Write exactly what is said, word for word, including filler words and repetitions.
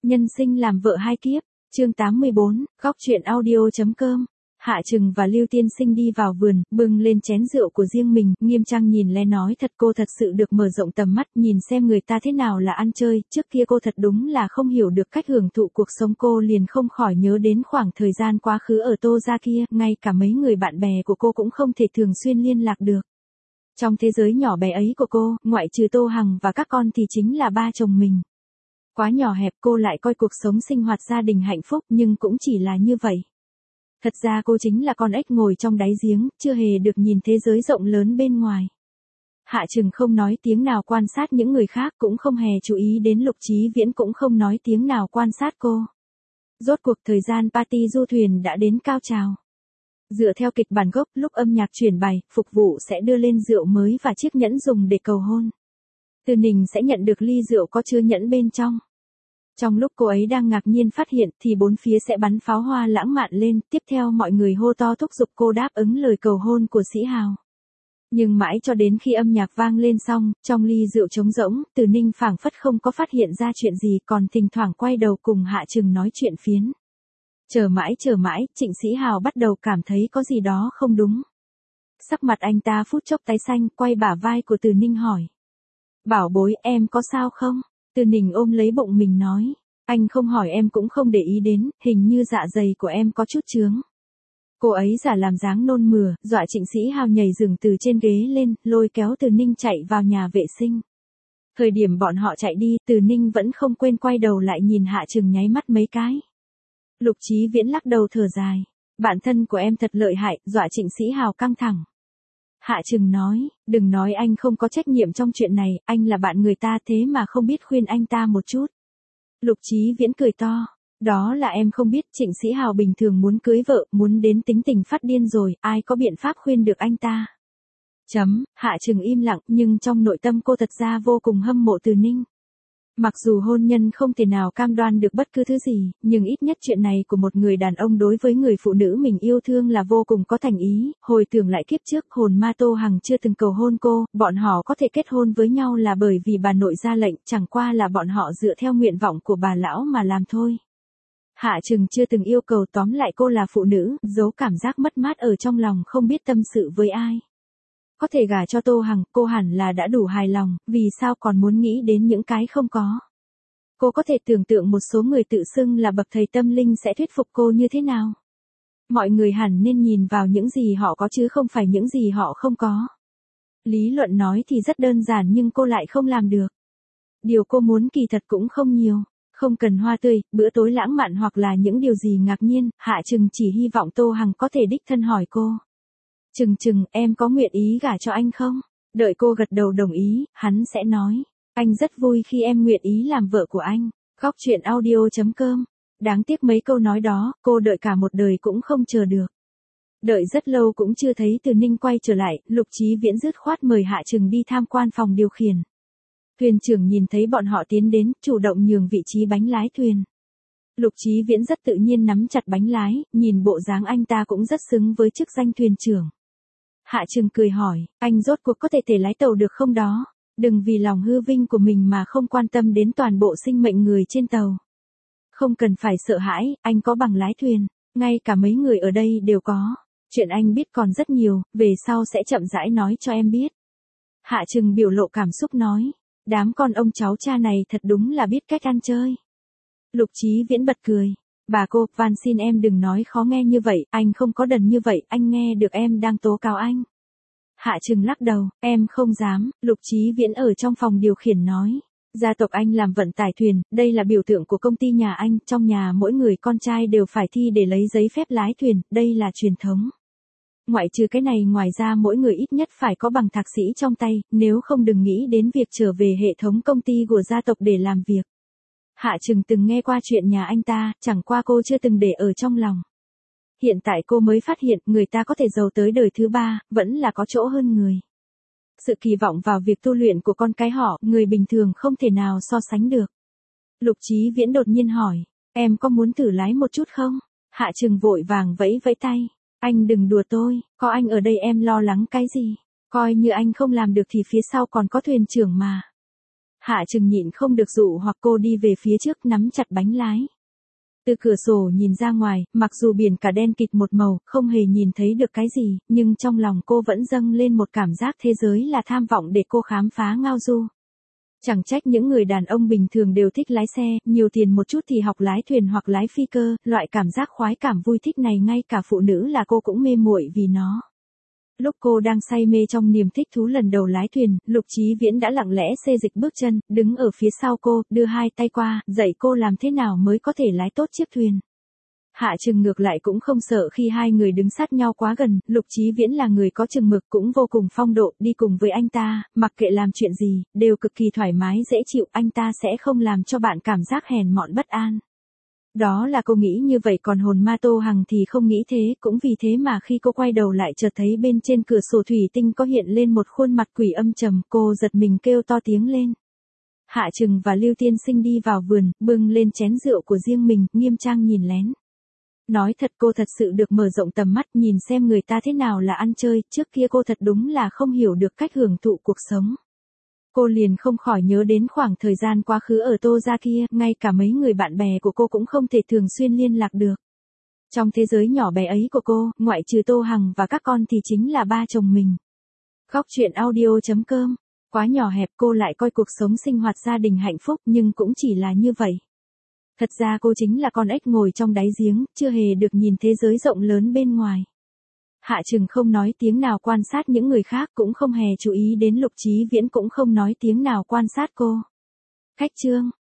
Nhân sinh làm vợ hai kiếp, chương tám mươi bốn, góc truyện audio.com. Hạ Trừng và Lưu Tiên Sinh đi vào vườn, bưng lên chén rượu của riêng mình, nghiêm trang nhìn lén nói thật cô thật sự được mở rộng tầm mắt, nhìn xem người ta thế nào là ăn chơi, trước kia cô thật đúng là không hiểu được cách hưởng thụ cuộc sống, cô liền không khỏi nhớ đến khoảng thời gian quá khứ ở Tô gia kia, ngay cả mấy người bạn bè của cô cũng không thể thường xuyên liên lạc được. Trong thế giới nhỏ bé ấy của cô, ngoại trừ Tô Hằng và các con thì chính là ba chồng mình. Quá nhỏ hẹp, cô lại coi cuộc sống sinh hoạt gia đình hạnh phúc, nhưng cũng chỉ là như vậy. Thật ra cô chính là con ếch ngồi trong đáy giếng, chưa hề được nhìn thế giới rộng lớn bên ngoài. Hạ Trừng không nói tiếng nào quan sát những người khác, cũng không hề chú ý đến Lục Chí Viễn, cũng không nói tiếng nào quan sát cô. Rốt cuộc thời gian party du thuyền đã đến cao trào. Dựa theo kịch bản gốc, lúc âm nhạc chuyển bài, phục vụ sẽ đưa lên rượu mới và chiếc nhẫn dùng để cầu hôn. Từ Ninh sẽ nhận được ly rượu có chứa nhẫn bên trong. Trong lúc cô ấy đang ngạc nhiên phát hiện thì bốn phía sẽ bắn pháo hoa lãng mạn lên, tiếp theo mọi người hô to thúc giục cô đáp ứng lời cầu hôn của Sĩ Hào. Nhưng mãi cho đến khi âm nhạc vang lên xong, trong ly rượu trống rỗng, Từ Ninh phảng phất không có phát hiện ra chuyện gì, còn thỉnh thoảng quay đầu cùng Hạ Trừng nói chuyện phiếm. Chờ mãi chờ mãi, Trịnh Sĩ Hào bắt đầu cảm thấy có gì đó không đúng. Sắc mặt anh ta phút chốc tái xanh, quay bả vai của Từ Ninh hỏi. Bảo bối, em có sao không? Từ Ninh ôm lấy bụng mình nói. Anh không hỏi em cũng không để ý đến, hình như dạ dày của em có chút chướng. Cô ấy giả làm dáng nôn mửa, dọa Trịnh Sĩ Hào nhảy giường từ trên ghế lên, lôi kéo Từ Ninh chạy vào nhà vệ sinh. Thời điểm bọn họ chạy đi, Từ Ninh vẫn không quên quay đầu lại nhìn Hạ Trừng nháy mắt mấy cái. Lục Chí Viễn lắc đầu thở dài. Bạn thân của em thật lợi hại, dọa Trịnh Sĩ Hào căng thẳng. Hạ Trừng nói, đừng nói anh không có trách nhiệm trong chuyện này, anh là bạn người ta thế mà không biết khuyên anh ta một chút. Lục Chí Viễn cười to, đó là em không biết, Trịnh Sĩ Hào bình thường muốn cưới vợ, muốn đến tính tình phát điên rồi, ai có biện pháp khuyên được anh ta. Chấm, Hạ Trừng im lặng, nhưng trong nội tâm cô thật ra vô cùng hâm mộ Từ Ninh. Mặc dù hôn nhân không thể nào cam đoan được bất cứ thứ gì, nhưng ít nhất chuyện này của một người đàn ông đối với người phụ nữ mình yêu thương là vô cùng có thành ý. Hồi tưởng lại kiếp trước, hồn ma Tô Hằng chưa từng cầu hôn cô, bọn họ có thể kết hôn với nhau là bởi vì bà nội ra lệnh, chẳng qua là bọn họ dựa theo nguyện vọng của bà lão mà làm thôi. Hạ Trừng chưa từng yêu cầu, tóm lại cô là phụ nữ, giấu cảm giác mất mát ở trong lòng, không biết tâm sự với ai. Có thể gả cho Tô Hằng, cô hẳn là đã đủ hài lòng, vì sao còn muốn nghĩ đến những cái không có. Cô có thể tưởng tượng một số người tự xưng là bậc thầy tâm linh sẽ thuyết phục cô như thế nào. Mọi người hẳn nên nhìn vào những gì họ có chứ không phải những gì họ không có. Lý luận nói thì rất đơn giản nhưng cô lại không làm được. Điều cô muốn kỳ thật cũng không nhiều. Không cần hoa tươi, bữa tối lãng mạn hoặc là những điều gì ngạc nhiên, Hạ Trừng chỉ hy vọng Tô Hằng có thể đích thân hỏi cô. Trừng Trừng, em có nguyện ý gả cho anh không? Đợi cô gật đầu đồng ý, hắn sẽ nói. Anh rất vui khi em nguyện ý làm vợ của anh. Góc truyện audio.com. Đáng tiếc mấy câu nói đó, cô đợi cả một đời cũng không chờ được. Đợi rất lâu cũng chưa thấy Từ Ninh quay trở lại, Lục Chí Viễn dứt khoát mời Hạ Trừng đi tham quan phòng điều khiển. Thuyền trưởng nhìn thấy bọn họ tiến đến, chủ động nhường vị trí bánh lái thuyền. Lục Chí Viễn rất tự nhiên nắm chặt bánh lái, nhìn bộ dáng anh ta cũng rất xứng với chức danh thuyền trưởng. Hạ Trừng cười hỏi, anh rốt cuộc có thể thể lái tàu được không đó? Đừng vì lòng hư vinh của mình mà không quan tâm đến toàn bộ sinh mệnh người trên tàu. Không cần phải sợ hãi, anh có bằng lái thuyền, ngay cả mấy người ở đây đều có. Chuyện anh biết còn rất nhiều, về sau sẽ chậm rãi nói cho em biết. Hạ Trừng biểu lộ cảm xúc nói, đám con ông cháu cha này thật đúng là biết cách ăn chơi. Lục Chí Viễn bật cười. Bà cô, van xin em đừng nói khó nghe như vậy, anh không có đần như vậy, anh nghe được em đang tố cáo anh. Hạ Trừng lắc đầu, em không dám, Lục Chí Viễn ở trong phòng điều khiển nói. Gia tộc anh làm vận tải thuyền, đây là biểu tượng của công ty nhà anh, trong nhà mỗi người con trai đều phải thi để lấy giấy phép lái thuyền, đây là truyền thống. Ngoại trừ cái này, ngoài ra mỗi người ít nhất phải có bằng thạc sĩ trong tay, nếu không đừng nghĩ đến việc trở về hệ thống công ty của gia tộc để làm việc. Hạ Trừng từng nghe qua chuyện nhà anh ta, chẳng qua cô chưa từng để ở trong lòng. Hiện tại cô mới phát hiện người ta có thể giàu tới đời thứ ba, vẫn là có chỗ hơn người. Sự kỳ vọng vào việc tu luyện của con cái họ, người bình thường không thể nào so sánh được. Lục Chí Viễn đột nhiên hỏi, em có muốn thử lái một chút không? Hạ Trừng vội vàng vẫy vẫy tay, anh đừng đùa tôi, có anh ở đây em lo lắng cái gì? Coi như anh không làm được thì phía sau còn có thuyền trưởng mà. Hạ Trừng nhịn không được dụ hoặc cô đi về phía trước nắm chặt bánh lái. Từ cửa sổ nhìn ra ngoài, mặc dù biển cả đen kịt một màu, không hề nhìn thấy được cái gì, nhưng trong lòng cô vẫn dâng lên một cảm giác thế giới là tham vọng để cô khám phá ngao du. Chẳng trách những người đàn ông bình thường đều thích lái xe, nhiều tiền một chút thì học lái thuyền hoặc lái phi cơ, loại cảm giác khoái cảm vui thích này ngay cả phụ nữ là cô cũng mê muội vì nó. Lúc cô đang say mê trong niềm thích thú lần đầu lái thuyền, Lục Chí Viễn đã lặng lẽ xê dịch bước chân, đứng ở phía sau cô, đưa hai tay qua, dạy cô làm thế nào mới có thể lái tốt chiếc thuyền. Hạ Trừng ngược lại cũng không sợ khi hai người đứng sát nhau quá gần, Lục Chí Viễn là người có chừng mực cũng vô cùng phong độ, đi cùng với anh ta, mặc kệ làm chuyện gì, đều cực kỳ thoải mái dễ chịu, anh ta sẽ không làm cho bạn cảm giác hèn mọn bất an. Đó là cô nghĩ như vậy, còn hồn ma Tô Hằng thì không nghĩ thế, cũng vì thế mà khi cô quay đầu lại chợt thấy bên trên cửa sổ thủy tinh có hiện lên một khuôn mặt quỷ âm trầm, cô giật mình kêu to tiếng lên. Hạ Trừng và Lưu Tiên Sinh đi vào vườn, bưng lên chén rượu của riêng mình, nghiêm trang nhìn lén. Nói thật cô thật sự được mở rộng tầm mắt, nhìn xem người ta thế nào là ăn chơi, trước kia cô thật đúng là không hiểu được cách hưởng thụ cuộc sống. Cô liền không khỏi nhớ đến khoảng thời gian quá khứ ở Tô gia kia, ngay cả mấy người bạn bè của cô cũng không thể thường xuyên liên lạc được. Trong thế giới nhỏ bé ấy của cô, ngoại trừ Tô Hằng và các con thì chính là ba chồng mình. Góc truyện audio chấm com. Quá nhỏ hẹp, cô lại coi cuộc sống sinh hoạt gia đình hạnh phúc, nhưng cũng chỉ là như vậy. Thật ra cô chính là con ếch ngồi trong đáy giếng, chưa hề được nhìn thế giới rộng lớn bên ngoài. Hạ Trừng không nói tiếng nào quan sát những người khác, cũng không hề chú ý đến Lục Chí Viễn, cũng không nói tiếng nào quan sát cô. Khách chương.